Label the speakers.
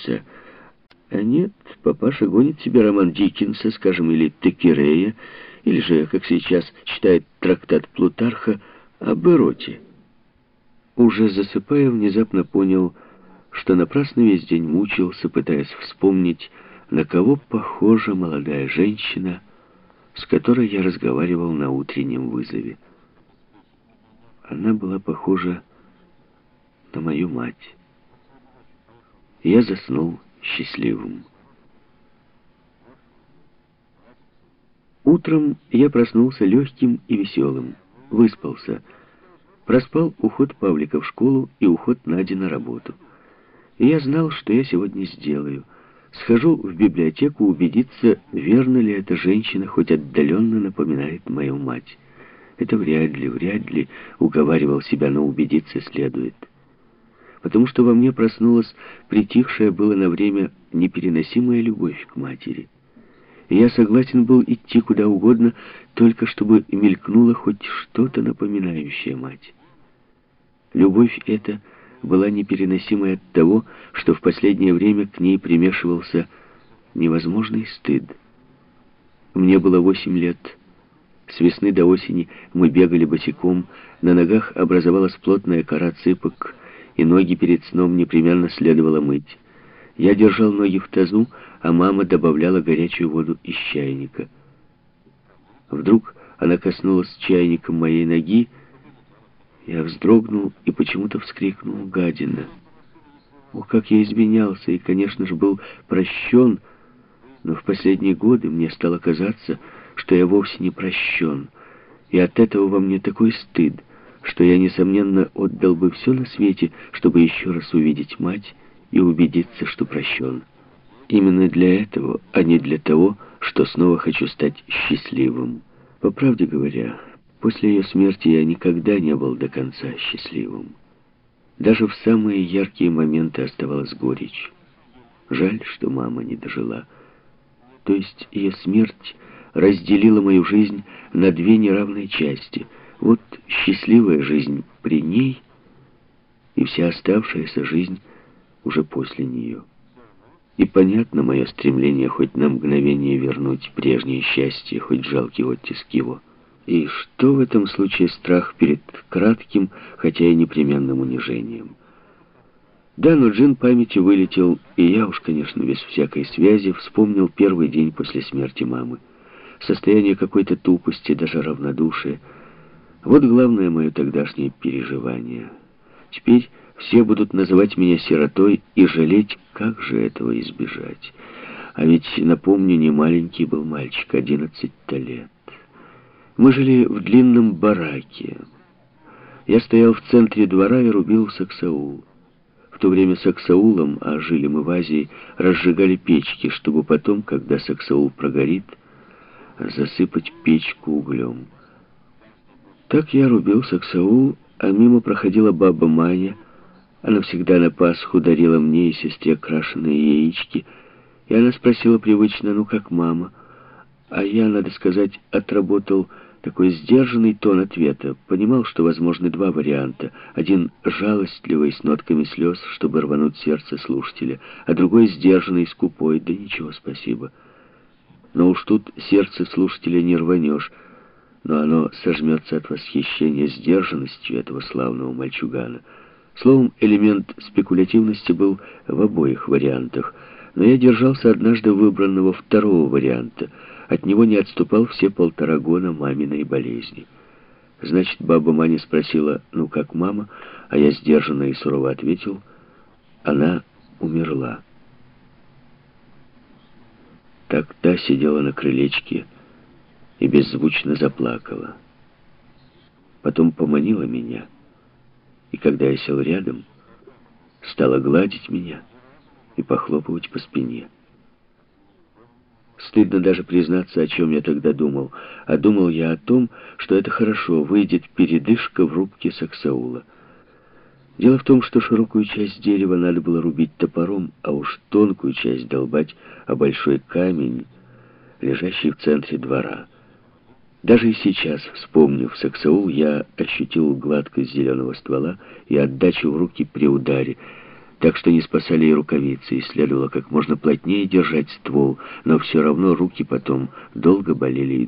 Speaker 1: учиться. А нет, папаша гонит себе роман Диккенса, скажем, или Теккерея, или же, как сейчас, читает трактат Плутарха об эроте. Уже засыпая, внезапно понял, что напрасно весь день мучился, пытаясь вспомнить, на кого похожа молодая женщина, с которой я разговаривал на утреннем вызове. Она была похожа на мою мать. Я заснул счастливым. Утром я проснулся легким и веселым, выспался. Проспал уход Павлика в школу и уход Нади на работу. И я знал, что я сегодня сделаю. Схожу в библиотеку убедиться, верно ли эта женщина хоть отдаленно напоминает мою мать. Это вряд ли, уговаривал себя, но убедиться следует. Потому что во мне проснулась притихшая было на время непереносимая любовь к матери. И я согласен был идти куда угодно, только чтобы мелькнуло хоть что-то напоминающее мать. Любовь эта была непереносимой от того, что в последнее время к ней примешивался невозможный стыд. Мне было 8 лет. С весны до осени мы бегали босиком, на ногах образовалась плотная кора цыпок, и ноги перед сном непременно следовало мыть. Я держал ноги в тазу, а мама добавляла горячую воду из чайника. Вдруг она коснулась чайником моей ноги. Я вздрогнул и почему-то вскрикнул: гадина! О, как я изменялся и, конечно же, был прощен, но в последние годы мне стало казаться, что я вовсе не прощен, и от этого во мне такой стыд, что я, несомненно, отдал бы все на свете, чтобы еще раз увидеть мать и убедиться, что прощен. Именно для этого, а не для того, что снова хочу стать счастливым. По правде говоря, после ее смерти я никогда не был до конца счастливым. Даже в самые яркие моменты оставалась горечь. Жаль, что мама не дожила. То есть ее смерть разделила мою жизнь на две неравные части. Вот счастливая жизнь при ней и вся оставшаяся жизнь уже после нее. И понятно мое стремление хоть на мгновение вернуть прежнее счастье, хоть жалкий оттиск его. И что в этом случае страх перед кратким, хотя и непременным унижением? Да, но джин памяти вылетел, и я уж, конечно, без всякой связи вспомнил первый день после смерти мамы. Состояние какой-то тупости, даже равнодушия. Вот главное мое тогдашнее переживание. Теперь все будут называть меня сиротой и жалеть, как же этого избежать. А ведь, напомню, не маленький был мальчик, 11 лет. Мы жили в длинном бараке. Я стоял в центре двора и рубил саксаул. В то время саксаулом, а жили мы в Азии, разжигали печки, чтобы потом, когда саксаул прогорит, засыпать печку углем. Так я рубил саксаул, а мимо проходила баба Маня. Она всегда на Пасху дарила мне и сестре крашеные яички, и она спросила привычно: ну как мама? А я, надо сказать, отработал такой сдержанный тон ответа. Понимал, что возможны два варианта. Один жалостливый, с нотками слез, чтобы рвануть сердце слушателя, а другой сдержанный, скупой: да ничего, спасибо. Но уж тут сердце слушателя не рванешь, но оно сожмется от восхищения сдержанностью этого славного мальчугана. Словом, элемент спекулятивности был в обоих вариантах, но я держался однажды выбранного второго варианта. От него не отступал все 1,5 года маминой болезни. Значит, баба Маня спросила: ну как мама? А я сдержанно и сурово ответил: она умерла. Так та сидела на крылечке и беззвучно заплакала. Потом поманила меня, и когда я сел рядом, стала гладить меня и похлопывать по спине. Стыдно даже признаться, о чем я тогда думал. А думал я о том, что это хорошо, выйдет передышка в рубке саксаула. Дело в том, что широкую часть дерева надо было рубить топором, а уж тонкую часть долбать о большой камень, лежащий в центре двора. Даже и сейчас, вспомнив саксаул, я ощутил гладкость зеленого ствола и отдачу в руки при ударе. так что не спасали и рукавицы, и следовало как можно плотнее держать ствол, но все равно руки потом долго болели